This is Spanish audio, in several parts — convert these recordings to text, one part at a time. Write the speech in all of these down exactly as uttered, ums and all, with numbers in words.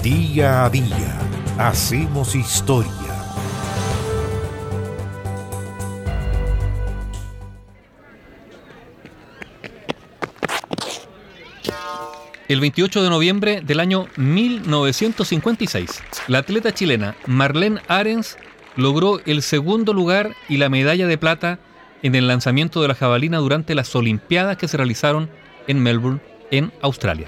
Día a día hacemos historia. El veintiocho de noviembre del año mil novecientos cincuenta y seis, la atleta chilena Marlene Arens logró el segundo lugar y la medalla de plata en el lanzamiento de la jabalina durante las Olimpiadas que se realizaron en Melbourne, en Australia.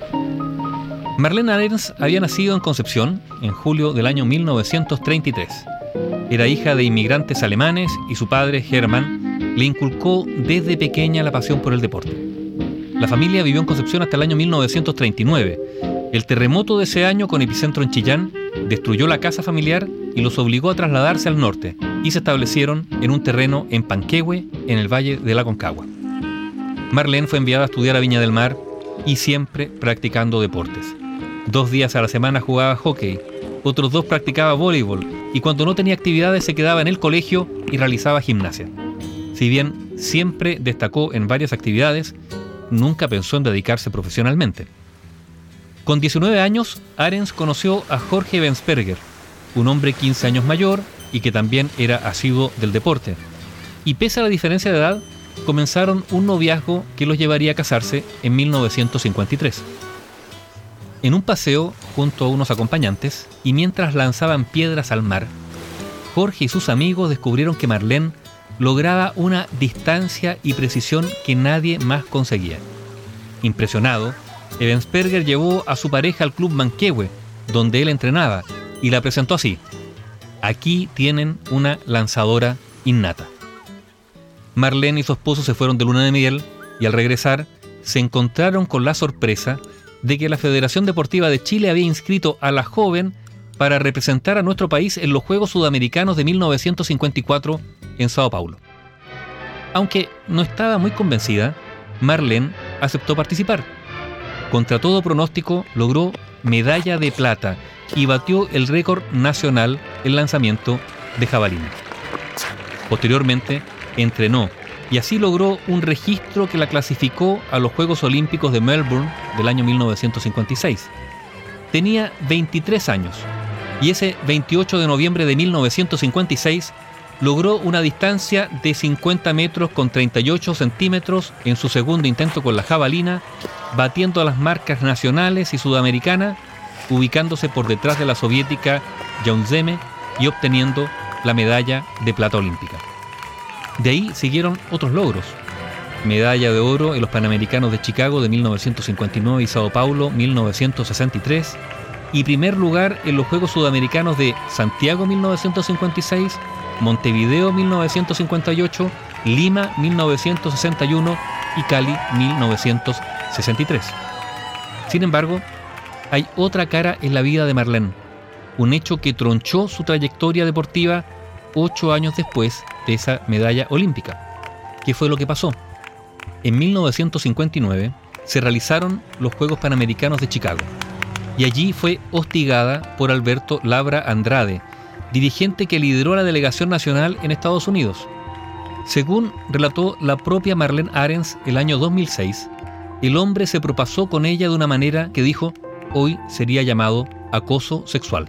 Marlene Arens había nacido en Concepción en julio del año mil novecientos treinta y tres. Era hija de inmigrantes alemanes y su padre, Hermann, le inculcó desde pequeña la pasión por el deporte. La familia vivió en Concepción hasta el año mil novecientos treinta y nueve. El terremoto de ese año, con epicentro en Chillán, destruyó la casa familiar y los obligó a trasladarse al norte, y se establecieron en un terreno en Panquehue, en el valle de la Aconcagua. Marlene fue enviada a estudiar a Viña del Mar y siempre practicando deportes. Dos días a la semana jugaba hockey, otros dos practicaba voleibol, y cuando no tenía actividades se quedaba en el colegio y realizaba gimnasia. Si bien siempre destacó en varias actividades, nunca pensó en dedicarse profesionalmente. Con diecinueve años, Arens conoció a Jorge Bensperger, un hombre quince años mayor y que también era asiduo del deporte. Y pese a la diferencia de edad, comenzaron un noviazgo que los llevaría a casarse en mil novecientos cincuenta y tres. En un paseo junto a unos acompañantes y mientras lanzaban piedras al mar, Jorge y sus amigos descubrieron que Marlene lograba una distancia y precisión que nadie más conseguía. Impresionado, Bensperger llevó a su pareja al club Manquehue, donde él entrenaba, y la presentó así: aquí tienen una lanzadora innata. Marlene y su esposo se fueron de luna de miel y al regresar se encontraron con la sorpresa de que la Federación Deportiva de Chile había inscrito a la joven para representar a nuestro país en los Juegos Sudamericanos de mil novecientos cincuenta y cuatro en Sao Paulo. Aunque no estaba muy convencida, Marlene aceptó participar. Contra todo pronóstico, logró medalla de plata y batió el récord nacional en lanzamiento de jabalina. Posteriormente, entrenó y así logró un registro que la clasificó a los Juegos Olímpicos de Melbourne del año mil novecientos cincuenta y seis. Tenía veintitrés años y ese veintiocho de noviembre de mil novecientos cincuenta y seis logró una distancia de cincuenta metros con treinta y ocho centímetros en su segundo intento con la jabalina, batiendo las marcas nacionales y sudamericanas, ubicándose por detrás de la soviética Yaunzeme y obteniendo la medalla de plata olímpica. De ahí siguieron otros logros: medalla de oro en los Panamericanos de Chicago de mil novecientos cincuenta y nueve y Sao Paulo mil novecientos sesenta y tres, y primer lugar en los Juegos Sudamericanos de Santiago mil novecientos cincuenta y seis, Montevideo mil novecientos cincuenta y ocho, Lima mil novecientos sesenta y uno y Cali mil novecientos sesenta y tres. Sin embargo, hay otra cara en la vida de Marlene, un hecho que tronchó su trayectoria deportiva ocho años después de esa medalla olímpica. ¿Qué fue lo que pasó? En mil novecientos cincuenta y nueve se realizaron los Juegos Panamericanos de Chicago y allí fue hostigada por Alberto Labra Andrade, dirigente que lideró la delegación nacional en Estados Unidos. Según relató la propia Marlene Arens el año dos mil seis, el hombre se propasó con ella de una manera que dijo hoy sería llamado acoso sexual.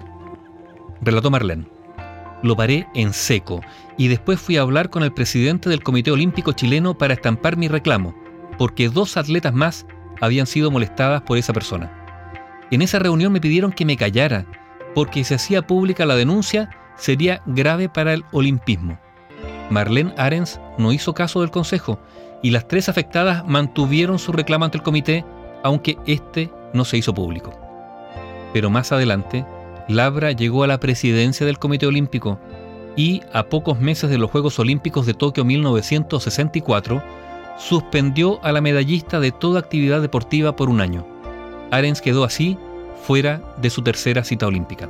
Relató Marlene: lo paré en seco y después fui a hablar con el presidente del Comité Olímpico Chileno para estampar mi reclamo, porque dos atletas más habían sido molestadas por esa persona. En esa reunión me pidieron que me callara, porque si hacía pública la denuncia sería grave para el olimpismo. Marlene Arens no hizo caso del consejo y las tres afectadas mantuvieron su reclamo ante el comité, aunque este no se hizo público. Pero más adelante, Labra llegó a la presidencia del Comité Olímpico y, a pocos meses de los Juegos Olímpicos de Tokio mil novecientos sesenta y cuatro, suspendió a la medallista de toda actividad deportiva por un año. Arens quedó así fuera de su tercera cita olímpica.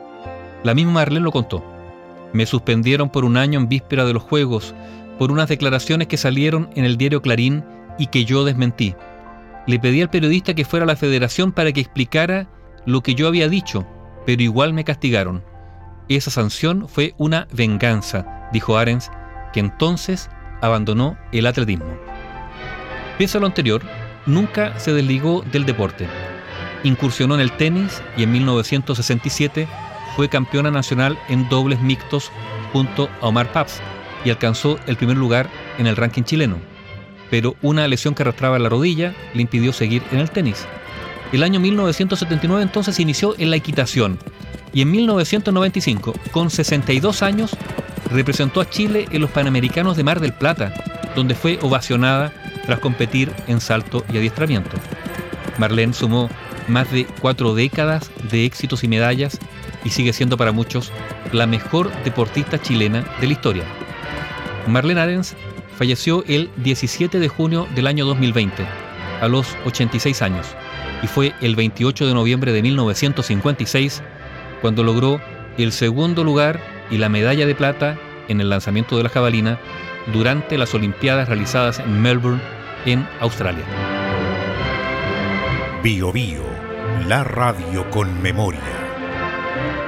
La misma Marlene lo contó: me suspendieron por un año en víspera de los Juegos por unas declaraciones que salieron en el diario Clarín y que yo desmentí. Le pedí al periodista que fuera a la federación para que explicara lo que yo había dicho, pero igual me castigaron. Esa sanción fue una venganza, dijo Arens, que entonces abandonó el atletismo. Pese a lo anterior, nunca se desligó del deporte. incursionó en el tenis y en mil novecientos sesenta y siete fue campeona nacional en dobles mixtos junto a Omar Paps y alcanzó el primer lugar en el ranking chileno. Pero una lesión que arrastraba en la rodilla le impidió seguir en el tenis. El año mil novecientos setenta y nueve entonces inició en la equitación y en mil novecientos noventa y cinco, con sesenta y dos años, representó a Chile en los Panamericanos de Mar del Plata, donde fue ovacionada tras competir en salto y adiestramiento. Marlene sumó más de cuatro décadas de éxitos y medallas y sigue siendo para muchos la mejor deportista chilena de la historia. Marlene Arens falleció el diecisiete de junio del año dos mil veinte, a los ochenta y seis años, y fue el veintiocho de noviembre de mil novecientos cincuenta y seis cuando logró el segundo lugar y la medalla de plata en el lanzamiento de la jabalina durante las Olimpiadas realizadas en Melbourne, en Australia. Bio Bio, la radio con memoria.